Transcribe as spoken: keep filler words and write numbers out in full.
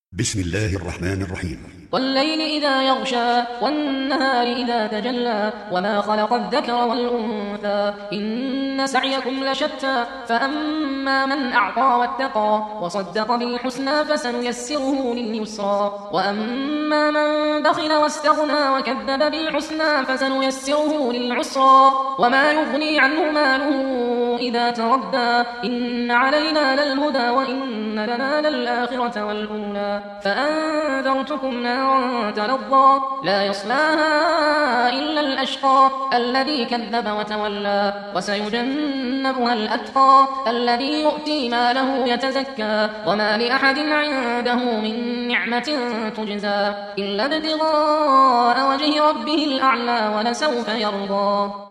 بسم الله الرحمن الرحيم. والليل إذا يغشى والنهار إذا تجلى وما خلق الذكر والأنثى إن سعيكم لشتى فأما من أعطى واتقى وصدق بالحسنى فسنيسره لليسرى وأما من بخل واستغنى وكذب بالحسنى فسنيسره للعسرى وما يغني عنه ماله إذا تردى إن علينا للهدى وإن لنا للآخرة والأولى فأنذرتكم نارا تلظى لا يصلاها إلا الأشقى الذي كذب وتولى وسيجنبها الأتقى الذي يؤتي ماله يتزكى وما لأحد عنده من نعمة تجزى إلا ابتغاء وجه ربه الأعلى ولسوف يرضى.